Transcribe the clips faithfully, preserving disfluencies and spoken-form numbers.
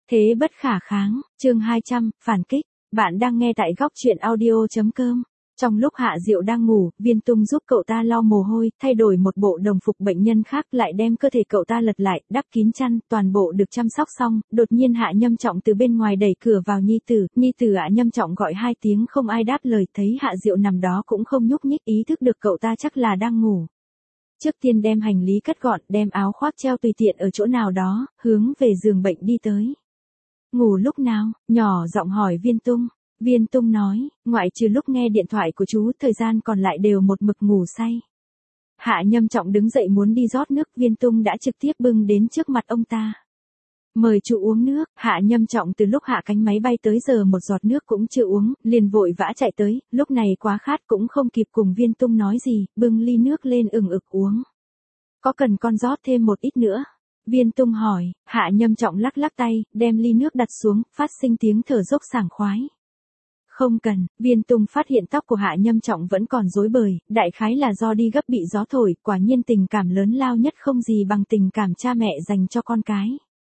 Thế bất khả kháng, chương hai trăm, phản kích. Bạn đang nghe tại góc truyện audio.com. Trong lúc Hạ Diệu đang ngủ, Viên Tung giúp cậu ta lau mồ hôi, thay đổi một bộ đồng phục bệnh nhân khác, lại đem cơ thể cậu ta lật lại, đắp kín chăn, toàn bộ được chăm sóc xong. Đột nhiên Hạ Nhâm Trọng từ bên ngoài đẩy cửa vào. Nhi tử, Nhi tử Hạ Nhâm Trọng gọi hai tiếng không ai đáp lời, thấy Hạ Diệu nằm đó cũng không nhúc nhích, ý thức được cậu ta chắc là đang ngủ. Trước tiên đem hành lý cất gọn, đem áo khoác treo tùy tiện ở chỗ nào đó, hướng về giường bệnh đi tới. Ngủ lúc nào? Nhỏ giọng hỏi Viên Tung. Viên Tung nói, ngoại trừ lúc nghe điện thoại của chú, thời gian còn lại đều một mực ngủ say. Hạ Nhâm Trọng đứng dậy muốn đi rót nước, Viên Tung đã trực tiếp bưng đến trước mặt ông ta. Mời chú uống nước. Hạ Nhâm Trọng từ lúc hạ cánh máy bay tới giờ một giọt nước cũng chưa uống, liền vội vã chạy tới, lúc này quá khát cũng không kịp cùng Viên Tung nói gì, bưng ly nước lên ừng ực uống. Có cần con rót thêm một ít nữa? Viên Tung hỏi. Hạ Nhâm Trọng lắc lắc tay, đem ly nước đặt xuống, phát sinh tiếng thở dốc sảng khoái. Không cần. Viên Tung phát hiện tóc của Hạ Nhâm Trọng vẫn còn rối bời, đại khái là do đi gấp bị gió thổi, quả nhiên tình cảm lớn lao nhất không gì bằng tình cảm cha mẹ dành cho con cái.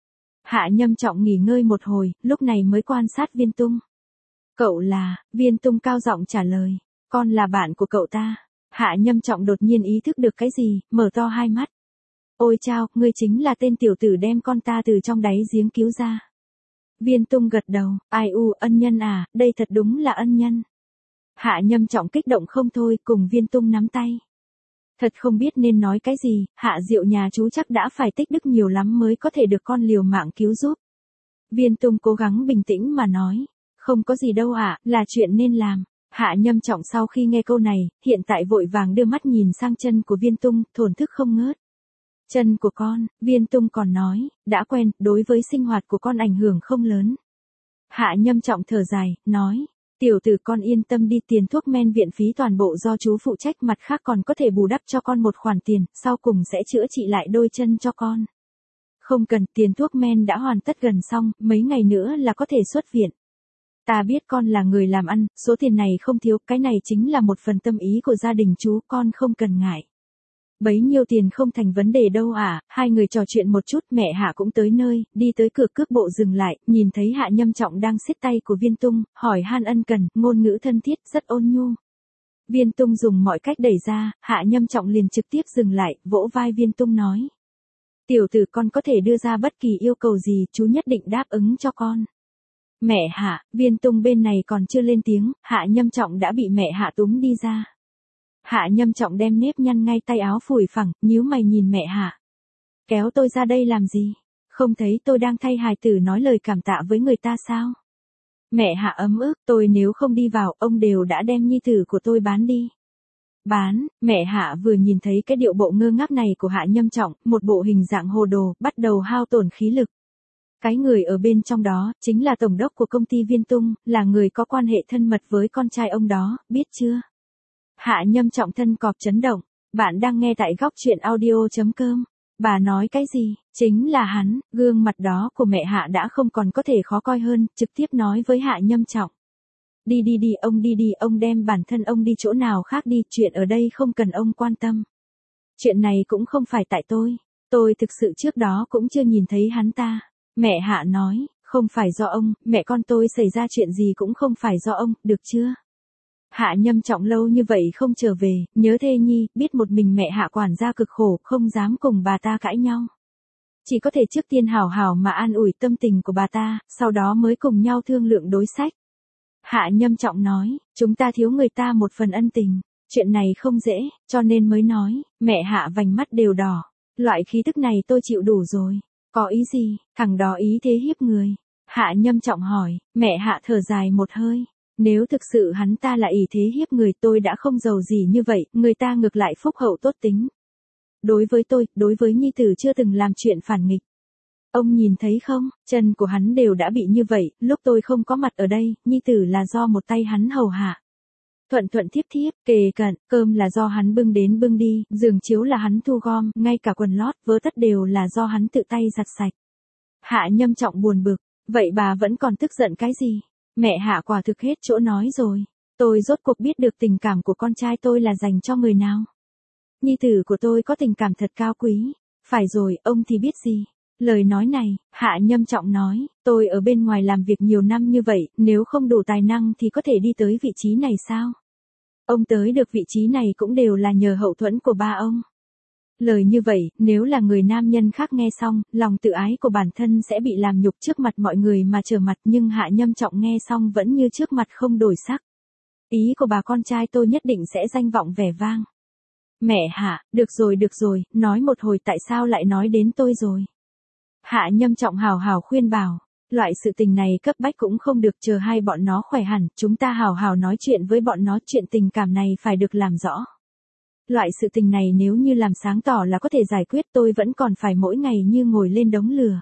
Hạ Nhâm Trọng nghỉ ngơi một hồi, lúc này mới quan sát Viên Tung. Cậu là? Viên Tung cao giọng trả lời. Con là bạn của cậu ta. Hạ Nhâm Trọng đột nhiên ý thức được cái gì, mở to hai mắt. Ôi chao, ngươi chính là tên tiểu tử đem con ta từ trong đáy giếng cứu ra. Viên Tung gật đầu, ai u, ân nhân à, đây thật đúng là ân nhân. Hạ Nhâm Trọng kích động không thôi, cùng Viên Tung nắm tay. Thật không biết nên nói cái gì, Hạ Diệu nhà chú chắc đã phải tích đức nhiều lắm mới có thể được con liều mạng cứu giúp. Viên Tung cố gắng bình tĩnh mà nói, không có gì đâu ạ, à, là chuyện nên làm. Hạ Nhâm Trọng sau khi nghe câu này, hiện tại vội vàng đưa mắt nhìn sang chân của Viên Tung, thổn thức không ngớt. Chân của con, Viên Tung còn nói, đã quen, đối với sinh hoạt của con ảnh hưởng không lớn. Hạ Nhâm Trọng thở dài, nói, tiểu tử con yên tâm đi, tiền thuốc men viện phí toàn bộ do chú phụ trách, mặt khác còn có thể bù đắp cho con một khoản tiền, sau cùng sẽ chữa trị lại đôi chân cho con. Không cần, tiền thuốc men đã hoàn tất gần xong, mấy ngày nữa là có thể xuất viện. Ta biết con là người làm ăn, số tiền này không thiếu, cái này chính là một phần tâm ý của gia đình chú, con không cần ngại. Bấy nhiêu tiền không thành vấn đề đâu à, hai người trò chuyện một chút, mẹ Hạ cũng tới nơi, đi tới cửa cước bộ dừng lại, nhìn thấy Hạ Nhâm Trọng đang siết tay của Viên Tung, hỏi han ân cần, ngôn ngữ thân thiết, rất ôn nhu. Viên Tung dùng mọi cách đẩy ra, Hạ Nhâm Trọng liền trực tiếp dừng lại, vỗ vai Viên Tung nói. Tiểu tử con có thể đưa ra bất kỳ yêu cầu gì, chú nhất định đáp ứng cho con. Mẹ Hạ, Viên Tung bên này còn chưa lên tiếng, Hạ Nhâm Trọng đã bị mẹ Hạ túm đi ra. Hạ Nhâm Trọng đem nếp nhăn ngay tay áo phủi phẳng, nhíu mày nhìn mẹ Hạ. Kéo tôi ra đây làm gì? Không thấy tôi đang thay hài tử nói lời cảm tạ với người ta sao? Mẹ Hạ ấm ức, tôi nếu không đi vào, ông đều đã đem nhi tử của tôi bán đi. Bán, mẹ Hạ vừa nhìn thấy cái điệu bộ ngơ ngác này của Hạ Nhâm Trọng, một bộ hình dạng hồ đồ, bắt đầu hao tổn khí lực. Cái người ở bên trong đó, chính là tổng đốc của công ty Viên Tung, là người có quan hệ thân mật với con trai ông đó, biết chưa? Hạ Nhâm Trọng thân cọp chấn động, bạn đang nghe tại góc truyện audio.com. Bà nói cái gì? Chính là hắn, gương mặt đó của mẹ Hạ đã không còn có thể khó coi hơn, trực tiếp nói với Hạ Nhâm Trọng. Đi đi đi, ông đi đi, ông đem bản thân ông đi chỗ nào khác đi, chuyện ở đây không cần ông quan tâm. Chuyện này cũng không phải tại tôi, tôi thực sự trước đó cũng chưa nhìn thấy hắn ta. Mẹ Hạ nói, không phải do ông, mẹ con tôi xảy ra chuyện gì cũng không phải do ông, được chưa? Hạ Nhâm Trọng lâu như vậy không trở về, nhớ thê nhi, biết một mình mẹ Hạ quản gia cực khổ, không dám cùng bà ta cãi nhau. Chỉ có thể trước tiên hảo hảo mà an ủi tâm tình của bà ta, sau đó mới cùng nhau thương lượng đối sách. Hạ Nhâm Trọng nói, chúng ta thiếu người ta một phần ân tình, chuyện này không dễ, cho nên mới nói, mẹ Hạ vành mắt đều đỏ, loại khí tức này tôi chịu đủ rồi. Có ý gì, thằng đó ý thế hiếp người? Hạ Nhâm Trọng hỏi, mẹ Hạ thở dài một hơi. Nếu thực sự hắn ta là ý thế hiếp người, tôi đã không giàu gì như vậy, người ta ngược lại phúc hậu tốt tính. Đối với tôi, đối với nhi tử chưa từng làm chuyện phản nghịch. Ông nhìn thấy không, chân của hắn đều đã bị như vậy, lúc tôi không có mặt ở đây, nhi tử là do một tay hắn hầu hạ. Thuận thuận thiếp thiếp, kề cận, cơm là do hắn bưng đến bưng đi, giường chiếu là hắn thu gom, ngay cả quần lót, vớ tất đều là do hắn tự tay giặt sạch. Hạ Nhâm Trọng buồn bực, vậy bà vẫn còn tức giận cái gì? Mẹ Hạ quả thực hết chỗ nói rồi. Tôi rốt cuộc biết được tình cảm của con trai tôi là dành cho người nào. Nhi tử của tôi có tình cảm thật cao quý. Phải rồi, ông thì biết gì? Lời nói này, Hạ Nhâm Trọng nói, tôi ở bên ngoài làm việc nhiều năm như vậy, nếu không đủ tài năng thì có thể đi tới vị trí này sao? Ông tới được vị trí này cũng đều là nhờ hậu thuẫn của ba ông. Lời như vậy, nếu là người nam nhân khác nghe xong, lòng tự ái của bản thân sẽ bị làm nhục trước mặt mọi người mà trở mặt, nhưng Hạ Nhâm Trọng nghe xong vẫn như trước mặt không đổi sắc. Ý của bà con trai tôi nhất định sẽ danh vọng vẻ vang. Mẹ Hạ, được rồi được rồi, nói một hồi tại sao lại nói đến tôi rồi. Hạ Nhâm Trọng hào hào khuyên bảo, loại sự tình này cấp bách cũng không được, chờ hai bọn nó khỏe hẳn, chúng ta hào hào nói chuyện với bọn nó, chuyện tình cảm này phải được làm rõ. Loại sự tình này nếu như làm sáng tỏ là có thể giải quyết, tôi vẫn còn phải mỗi ngày như ngồi lên đống lửa.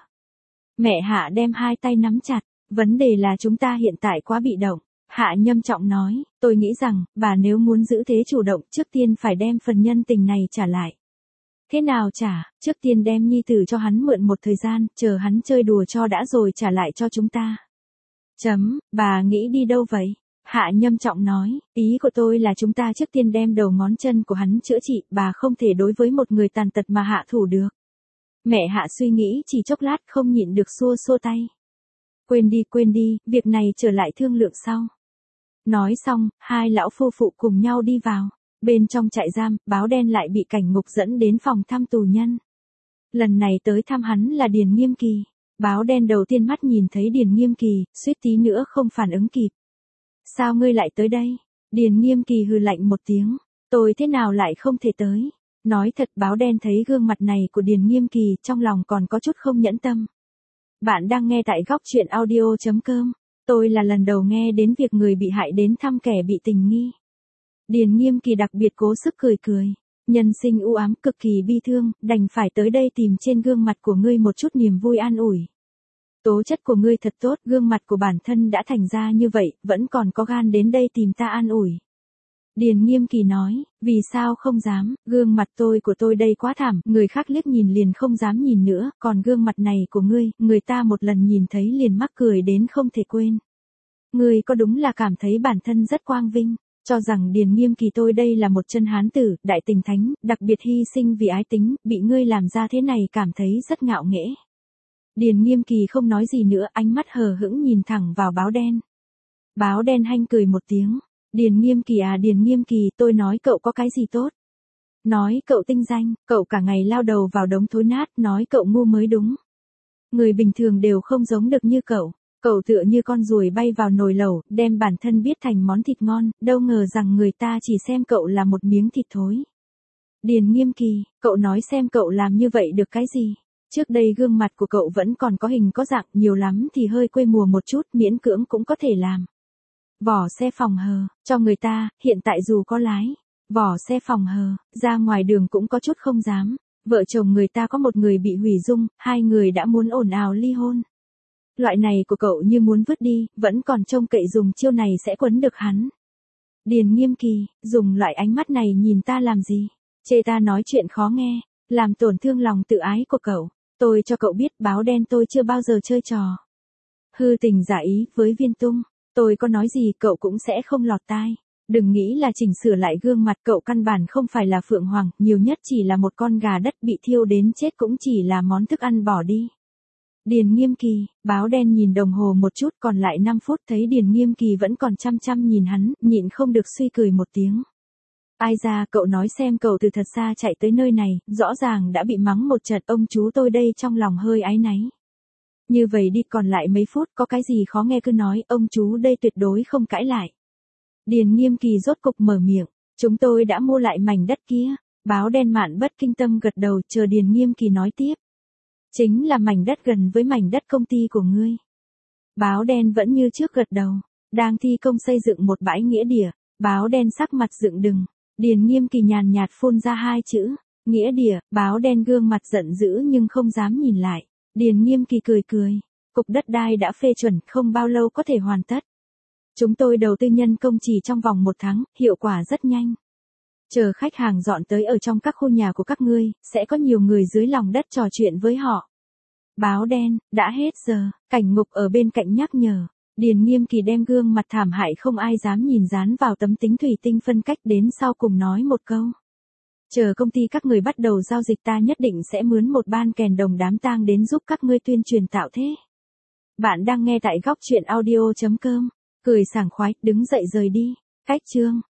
Mẹ Hạ đem hai tay nắm chặt, vấn đề là chúng ta hiện tại quá bị động. Hạ Nhâm Trọng nói, tôi nghĩ rằng, bà nếu muốn giữ thế chủ động trước tiên phải đem phần nhân tình này trả lại. Thế nào trả, trước tiên đem nhi tử cho hắn mượn một thời gian, chờ hắn chơi đùa cho đã rồi trả lại cho chúng ta. Chấm, bà nghĩ đi đâu vậy? Hạ Nhâm Trọng nói, ý của tôi là chúng ta trước tiên đem đầu ngón chân của hắn chữa trị, bà không thể đối với một người tàn tật mà hạ thủ được. Mẹ Hạ suy nghĩ chỉ chốc lát không nhịn được xua xua tay. Quên đi quên đi, việc này trở lại thương lượng sau. Nói xong, hai lão phu phụ cùng nhau đi vào. Bên trong trại giam, Báo Đen lại bị cảnh ngục dẫn đến phòng thăm tù nhân. Lần này tới thăm hắn là Điền Nghiêm Kỳ. Báo Đen đầu tiên mắt nhìn thấy Điền Nghiêm Kỳ, suýt tí nữa không phản ứng kịp. Sao ngươi lại tới đây? Điền Nghiêm Kỳ hừ lạnh một tiếng. Tôi thế nào lại không thể tới? Nói thật, Báo Đen thấy gương mặt này của Điền Nghiêm Kỳ trong lòng còn có chút không nhẫn tâm. Bạn đang nghe tại góc truyện audio chấm com. Tôi là lần đầu nghe đến việc người bị hại đến thăm kẻ bị tình nghi. Điền Nghiêm Kỳ đặc biệt cố sức cười cười. Nhân sinh u ám cực kỳ bi thương, đành phải tới đây tìm trên gương mặt của ngươi một chút niềm vui an ủi. Tố chất của ngươi thật tốt, gương mặt của bản thân đã thành ra như vậy, vẫn còn có gan đến đây tìm ta an ủi. Điền Nghiêm Kỳ nói, vì sao không dám, gương mặt tôi của tôi đây quá thảm, người khác liếc nhìn liền không dám nhìn nữa, còn gương mặt này của ngươi, người ta một lần nhìn thấy liền mắc cười đến không thể quên. Ngươi có đúng là cảm thấy bản thân rất quang vinh, cho rằng Điền Nghiêm Kỳ tôi đây là một chân hán tử, đại tình thánh, đặc biệt hy sinh vì ái tính, bị ngươi làm ra thế này cảm thấy rất ngạo nghễ. Điền Nghiêm Kỳ không nói gì nữa, ánh mắt hờ hững nhìn thẳng vào Báo Đen. Báo Đen hanh cười một tiếng. Điền Nghiêm Kỳ à, Điền Nghiêm Kỳ, tôi nói cậu có cái gì tốt? Nói cậu tinh danh, cậu cả ngày lao đầu vào đống thối nát, nói cậu ngu mới đúng. Người bình thường đều không giống được như cậu. Cậu tựa như con ruồi bay vào nồi lẩu, đem bản thân biết thành món thịt ngon, đâu ngờ rằng người ta chỉ xem cậu là một miếng thịt thối. Điền Nghiêm Kỳ, cậu nói xem cậu làm như vậy được cái gì? Trước đây gương mặt của cậu vẫn còn có hình có dạng, nhiều lắm thì hơi quê mùa một chút, miễn cưỡng cũng có thể làm. Vỏ xe phòng hờ, cho người ta, hiện tại dù có lái, vỏ xe phòng hờ, ra ngoài đường cũng có chút không dám. Vợ chồng người ta có một người bị hủy dung, hai người đã muốn ồn ào ly hôn. Loại này của cậu như muốn vứt đi, vẫn còn trông cậy dùng chiêu này sẽ quấn được hắn. Điền Nghiêm Kỳ, dùng loại ánh mắt này nhìn ta làm gì? Chê ta nói chuyện khó nghe, làm tổn thương lòng tự ái của cậu. Tôi cho cậu biết, Báo Đen tôi chưa bao giờ chơi trò hư tình giả ý với Viên Tung. Tôi có nói gì cậu cũng sẽ không lọt tai. Đừng nghĩ là chỉnh sửa lại gương mặt, cậu căn bản không phải là Phượng Hoàng, nhiều nhất chỉ là một con gà đất bị thiêu đến chết, cũng chỉ là món thức ăn bỏ đi. Điền Nghiêm Kỳ, Báo Đen nhìn đồng hồ một chút, còn lại năm phút, thấy Điền Nghiêm Kỳ vẫn còn chăm chăm nhìn hắn, nhịn không được suy cười một tiếng. Ai ra, cậu nói xem, cậu từ thật xa chạy tới nơi này, rõ ràng đã bị mắng một trận, ông chú tôi đây trong lòng hơi áy náy. Như vậy đi, còn lại mấy phút, có cái gì khó nghe cứ nói, ông chú đây tuyệt đối không cãi lại. Điền Nghiêm Kỳ rốt cục mở miệng, chúng tôi đã mua lại mảnh đất kia. Báo Đen mạn bất kinh tâm gật đầu, chờ Điền Nghiêm Kỳ nói tiếp. Chính là mảnh đất gần với mảnh đất công ty của ngươi. Báo Đen vẫn như trước gật đầu, đang thi công xây dựng một bãi nghĩa địa. Báo Đen sắc mặt dựng đừng. Điền Nghiêm Kỳ nhàn nhạt phun ra hai chữ, nghĩa địa. Báo Đen gương mặt giận dữ nhưng không dám nhìn lại. Điền Nghiêm Kỳ cười cười, cục đất đai đã phê chuẩn, không bao lâu có thể hoàn tất. Chúng tôi đầu tư nhân công chỉ trong vòng một tháng, hiệu quả rất nhanh. Chờ khách hàng dọn tới ở trong các khu nhà của các ngươi, sẽ có nhiều người dưới lòng đất trò chuyện với họ. Báo Đen, đã hết giờ, cảnh ngục ở bên cạnh nhắc nhở. Điền Nghiêm Kỳ đem gương mặt thảm hại không ai dám nhìn dán vào tấm kính thủy tinh phân cách đến sau cùng nói một câu. Chờ công ty các người bắt đầu giao dịch ta nhất định sẽ mướn một ban kèn đồng đám tang đến giúp các ngươi tuyên truyền tạo thế. Bạn đang nghe tại góc truyện audio chấm com. Cười sảng khoái, đứng dậy rời đi. Cách chương.